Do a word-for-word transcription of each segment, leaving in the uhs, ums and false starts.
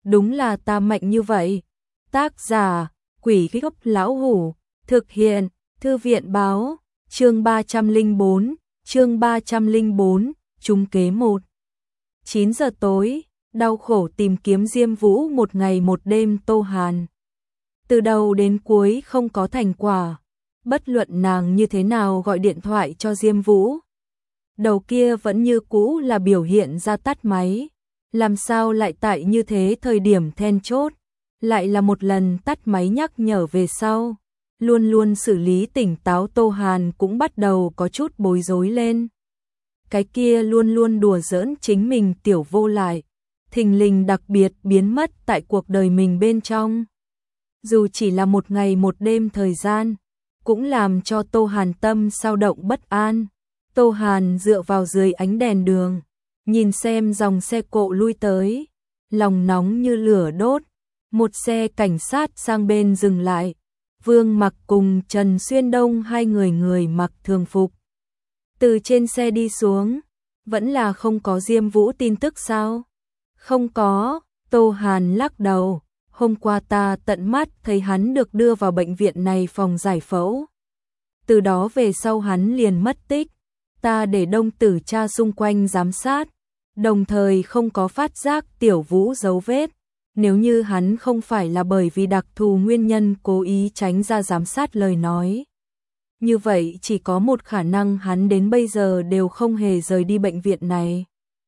đúng là ta mạnh như vậy. Tác giả, Quỷ Gốc Lão Hủ, thực hiện, Thư viện báo, chương ba trăm lẻ bốn, chương ba trăm lẻ bốn, trúng kế một. chín giờ tối, đau khổ tìm kiếm Diêm Vũ một ngày một đêm. Tô Hàn từ đầu đến cuối không có thành quả, bất luận nàng như thế nào gọi điện thoại cho Diêm Vũ, đầu kia vẫn như cũ là biểu hiện ra tắt máy. Làm sao lại tại như thế thời điểm then chốt, lại là một lần tắt máy nhắc nhở về sau. Luôn luôn xử lý tỉnh táo Tô Hàn cũng bắt đầu có chút bối rối lên. Cái kia luôn luôn đùa giỡn chính mình tiểu vô lại, thình lình đặc biệt biến mất tại cuộc đời mình bên trong. Dù chỉ là một ngày một đêm thời gian, cũng làm cho Tô Hàn tâm sao động bất an. Tô Hàn dựa vào dưới ánh đèn đường, nhìn xem dòng xe cộ lui tới, lòng nóng như lửa đốt. Một xe cảnh sát sang bên dừng lại, Vương Mặc cùng Trần Xuyên Đông hai người người mặc thường phục từ trên xe đi xuống. Vẫn là không có Diêm Vũ tin tức sao? Không có, Tô Hàn lắc đầu. Hôm qua ta tận mắt thấy hắn được đưa vào bệnh viện này phòng giải phẫu. Từ đó về sau hắn liền mất tích. Ta để Đông Tử cha xung quanh giám sát, đồng thời không có phát giác Tiểu Vũ dấu vết. Nếu như hắn không phải là bởi vì đặc thù nguyên nhân cố ý tránh ra giám sát lời nói, như vậy chỉ có một khả năng hắn đến bây giờ đều không hề rời đi bệnh viện này.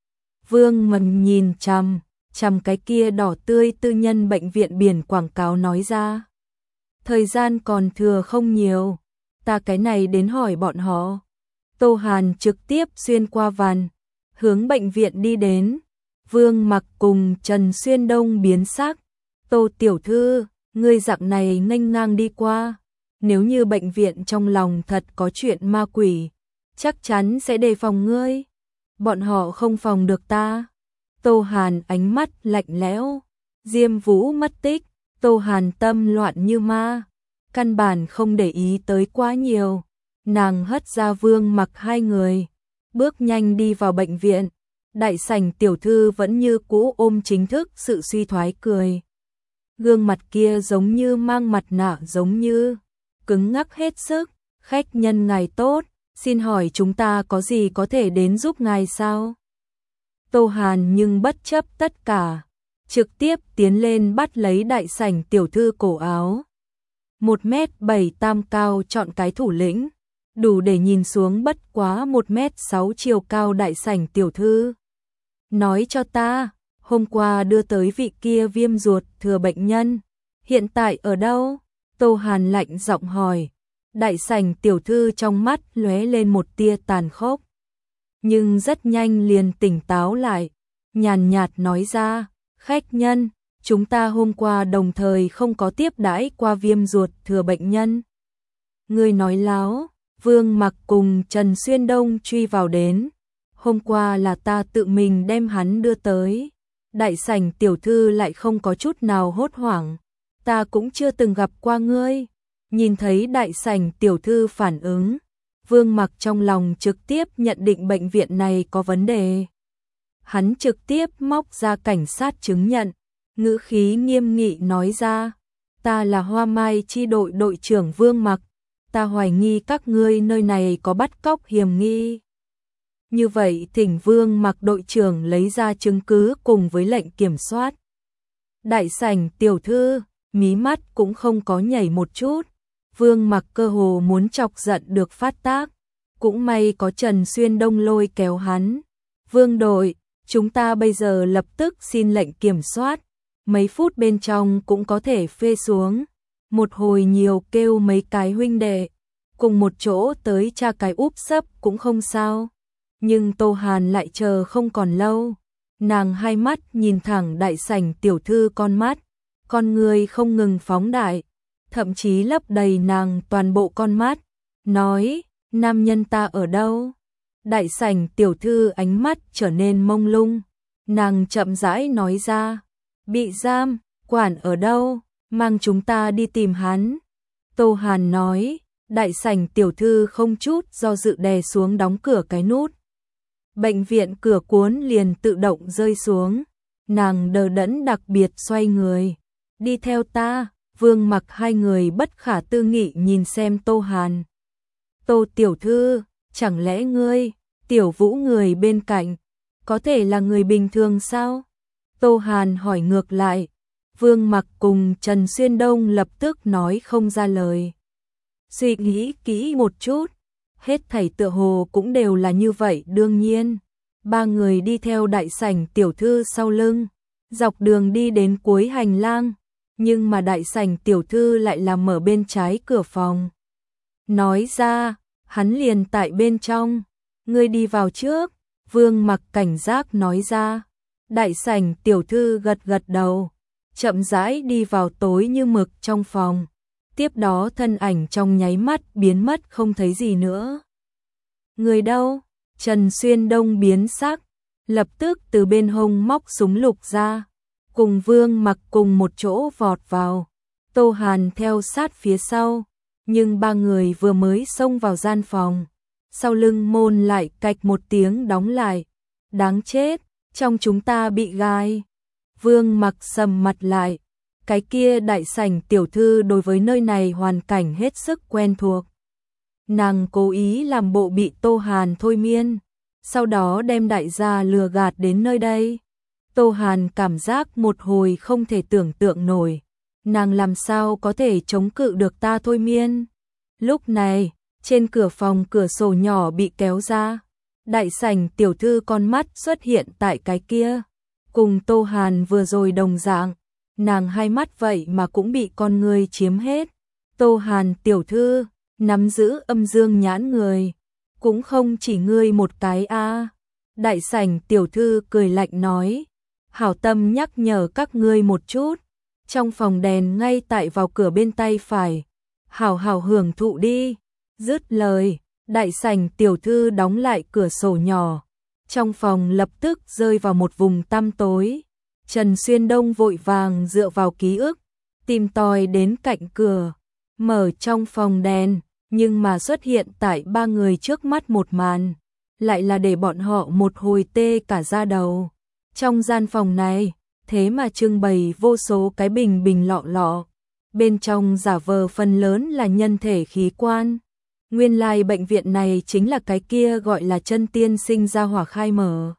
Vương Mần nhìn chằm chằm cái kia đỏ tươi tư nhân bệnh viện biển quảng cáo nói ra. Thời gian còn thừa không nhiều, ta cái này đến hỏi bọn họ. Tô Hàn trực tiếp xuyên qua van, hướng bệnh viện đi đến. Vương Mặc cùng Trần Xuyên Đông biến sắc. Tô tiểu thư, ngươi dạng này nghênh ngang đi qua. Nếu như bệnh viện trong lòng thật có chuyện ma quỷ, chắc chắn sẽ đề phòng ngươi. Bọn họ không phòng được ta. Tô Hàn ánh mắt lạnh lẽo. Diêm Vũ mất tích, Tô Hàn tâm loạn như ma, căn bản không để ý tới quá nhiều. Nàng hất ra Vương Mặc hai người, bước nhanh đi vào bệnh viện. Đại sảnh tiểu thư vẫn như cũ ôm chính thức sự suy thoái cười. Gương mặt kia giống như mang mặt nạ, giống như cứng ngắc hết sức. Khách nhân ngài tốt, xin hỏi chúng ta có gì có thể đến giúp ngài sao? Tô Hàn nhưng bất chấp tất cả, trực tiếp tiến lên bắt lấy đại sảnh tiểu thư cổ áo. Một mét bảy tam cao chọn cái thủ lĩnh, đủ để nhìn xuống bất quá một mét sáu chiều cao đại sảnh tiểu thư. Nói cho ta, hôm qua đưa tới vị kia viêm ruột thừa bệnh nhân, hiện tại ở đâu? Tô Hàn lạnh giọng hỏi. Đại sảnh tiểu thư trong mắt lóe lên một tia tàn khốc, nhưng rất nhanh liền tỉnh táo lại, nhàn nhạt nói ra, khách nhân, chúng ta hôm qua đồng thời không có tiếp đãi qua viêm ruột thừa bệnh nhân. Ngươi nói láo. Vương Mặc cùng Trần Xuyên Đông truy vào đến. Hôm qua là ta tự mình đem hắn đưa tới. Đại sảnh tiểu thư lại không có chút nào hốt hoảng. Ta cũng chưa từng gặp qua ngươi. Nhìn thấy đại sảnh tiểu thư phản ứng, Vương Mặc trong lòng trực tiếp nhận định bệnh viện này có vấn đề. Hắn trực tiếp móc ra cảnh sát chứng nhận, ngữ khí nghiêm nghị nói ra, ta là Hoa Mai chi đội đội trưởng Vương Mặc, ta hoài nghi các ngươi nơi này có bắt cóc hiểm nghi. Như vậy thỉnh Vương Mặc đội trưởng lấy ra chứng cứ cùng với lệnh kiểm soát. Đại sảnh tiểu thư, mí mắt cũng không có nhảy một chút. Vương Mặc cơ hồ muốn chọc giận được phát tác, cũng may có Trần Xuyên Đông lôi kéo hắn. Vương đội, chúng ta bây giờ lập tức xin lệnh kiểm soát, mấy phút bên trong cũng có thể phê xuống. Một hồi nhiều kêu mấy cái huynh đệ cùng một chỗ tới tra cái úp sấp cũng không sao. Nhưng Tô Hàn lại chờ không còn lâu. Nàng hai mắt nhìn thẳng đại sảnh tiểu thư con mắt, con người không ngừng phóng đại, thậm chí lấp đầy nàng toàn bộ con mắt, nói, nam nhân ta ở đâu? Đại sảnh tiểu thư ánh mắt trở nên mông lung, nàng chậm rãi nói ra, bị giam, quản ở đâu, mang chúng ta đi tìm hắn. Tô Hàn nói, đại sảnh tiểu thư không chút do dự đè xuống đóng cửa cái nút. Bệnh viện cửa cuốn liền tự động rơi xuống, nàng đờ đẫn đặc biệt xoay người. Đi theo ta. Vương Mặc hai người bất khả tư nghị nhìn xem Tô Hàn. Tô tiểu thư, chẳng lẽ ngươi, Tiểu Vũ người bên cạnh, có thể là người bình thường sao? Tô Hàn hỏi ngược lại. Vương Mặc cùng Trần Xuyên Đông lập tức nói không ra lời. Suy nghĩ kỹ một chút, hết thảy tựa hồ cũng đều là như vậy đương nhiên. Ba người đi theo đại sảnh tiểu thư sau lưng, dọc đường đi đến cuối hành lang, nhưng mà đại sảnh tiểu thư lại là mở bên trái cửa phòng. Nói ra, hắn liền tại bên trong, ngươi đi vào trước, Vương Mặc cảnh giác nói ra. Đại sảnh tiểu thư gật gật đầu, chậm rãi đi vào tối như mực trong phòng. Tiếp đó thân ảnh trong nháy mắt biến mất không thấy gì nữa. Người đâu? Trần Xuyên Đông biến sắc, lập tức từ bên hông móc súng lục ra, cùng Vương Mặc cùng một chỗ vọt vào. Tô Hàn theo sát phía sau, nhưng ba người vừa mới xông vào gian phòng, sau lưng môn lại cạch một tiếng đóng lại. Đáng chết, trong chúng ta bị gai. Vương Mặc sầm mặt lại, cái kia đại sảnh tiểu thư đối với nơi này hoàn cảnh hết sức quen thuộc. Nàng cố ý làm bộ bị Tô Hàn thôi miên, sau đó đem đại gia lừa gạt đến nơi đây. Tô Hàn cảm giác một hồi không thể tưởng tượng nổi, nàng làm sao có thể chống cự được ta thôi miên. Lúc này, trên cửa phòng cửa sổ nhỏ bị kéo ra, đại sảnh tiểu thư con mắt xuất hiện tại cái kia, cùng Tô Hàn vừa rồi đồng dạng, nàng hai mắt vậy mà cũng bị con người chiếm hết. Tô Hàn tiểu thư, nắm giữ âm dương nhãn người, cũng không chỉ ngươi một cái a. Đại sảnh tiểu thư cười lạnh nói, hảo tâm nhắc nhở các ngươi một chút, trong phòng đèn ngay tại vào cửa bên tay phải, hảo hảo hưởng thụ đi. Dứt lời, đại sảnh tiểu thư đóng lại cửa sổ nhỏ, trong phòng lập tức rơi vào một vùng tăm tối. Trần Xuyên Đông vội vàng dựa vào ký ức, tìm tòi đến cạnh cửa, mở trong phòng đèn, nhưng mà xuất hiện tại ba người trước mắt một màn, lại là để bọn họ một hồi tê cả da đầu. Trong gian phòng này, thế mà trưng bày vô số cái bình bình lọ lọ, bên trong giả vờ phần lớn là nhân thể khí quan. Nguyên lai bệnh viện này chính là cái kia gọi là Chân Tiên Sinh ra hỏa khai mở.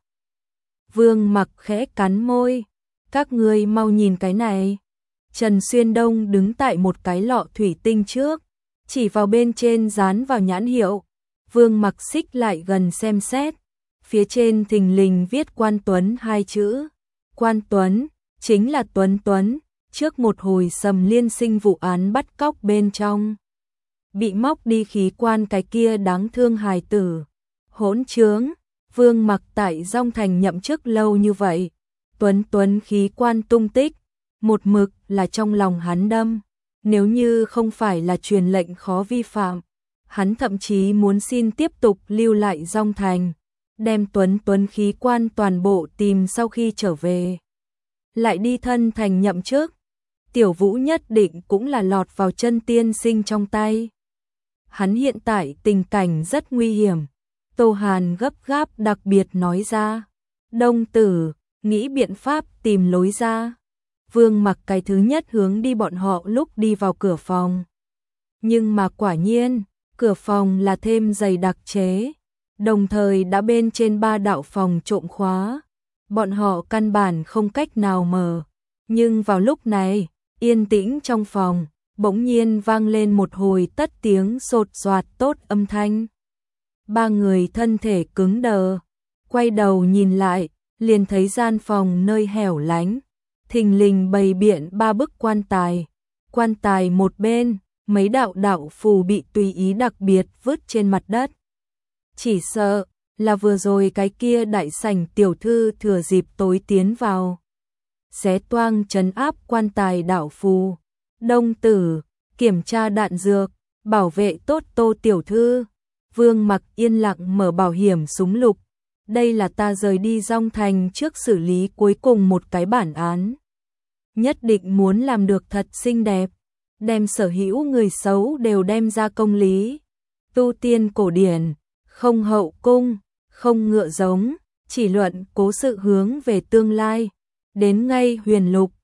Vương Mặc khẽ cắn môi, các ngươi mau nhìn cái này. Trần Xuyên Đông đứng tại một cái lọ thủy tinh trước, chỉ vào bên trên dán vào nhãn hiệu. Vương Mặc xích lại gần xem xét, phía trên thình lình viết Quan Tuấn hai chữ. Quan Tuấn, chính là Tuấn Tuấn, trước một hồi Sầm Liên Sinh vụ án bắt cóc bên trong, bị móc đi khí quan cái kia đáng thương hài tử. Hỗn trướng, Vương Mặc tại Dong Thành nhậm chức lâu như vậy, Tuấn Tuấn khí quan tung tích, một mực là trong lòng hắn đâm. Nếu như không phải là truyền lệnh khó vi phạm, hắn thậm chí muốn xin tiếp tục lưu lại Dong Thành, đem Tuấn Tuấn khí quan toàn bộ tìm sau khi trở về. Lại đi thân thành nhậm chức, Tiểu Vũ nhất định cũng là lọt vào Chân Tiên Sinh trong tay. Hắn hiện tại tình cảnh rất nguy hiểm. Tô Hàn gấp gáp đặc biệt nói ra. Đông tử, nghĩ biện pháp tìm lối ra. Vương Mặc cái thứ nhất hướng đi bọn họ lúc đi vào cửa phòng. Nhưng mà quả nhiên, cửa phòng là thêm dày đặc chế, đồng thời đã bên trên ba đạo phòng trộm khóa. Bọn họ căn bản không cách nào mở. Nhưng vào lúc này, yên tĩnh trong phòng, bỗng nhiên vang lên một hồi tất tiếng sột soạt tốt âm thanh. Ba người thân thể cứng đờ, quay đầu nhìn lại, liền thấy gian phòng nơi hẻo lánh, thình lình bày biện ba bức quan tài. Quan tài một bên, mấy đạo đạo phù bị tùy ý đặc biệt vứt trên mặt đất. Chỉ sợ là vừa rồi cái kia đại sảnh tiểu thư thừa dịp tối tiến vào, xé toang trấn áp quan tài đạo phù. Đông tử, kiểm tra đạn dược, bảo vệ tốt Tô tiểu thư. Vương Mặc yên lặng mở bảo hiểm súng lục. Đây là ta rời đi Dong Thành trước xử lý cuối cùng một cái bản án. Nhất định muốn làm được thật xinh đẹp, đem sở hữu người xấu đều đem ra công lý. Tu tiên cổ điển, không hậu cung, không ngựa giống, chỉ luận cố sự hướng về tương lai. đến ngay huyền lục,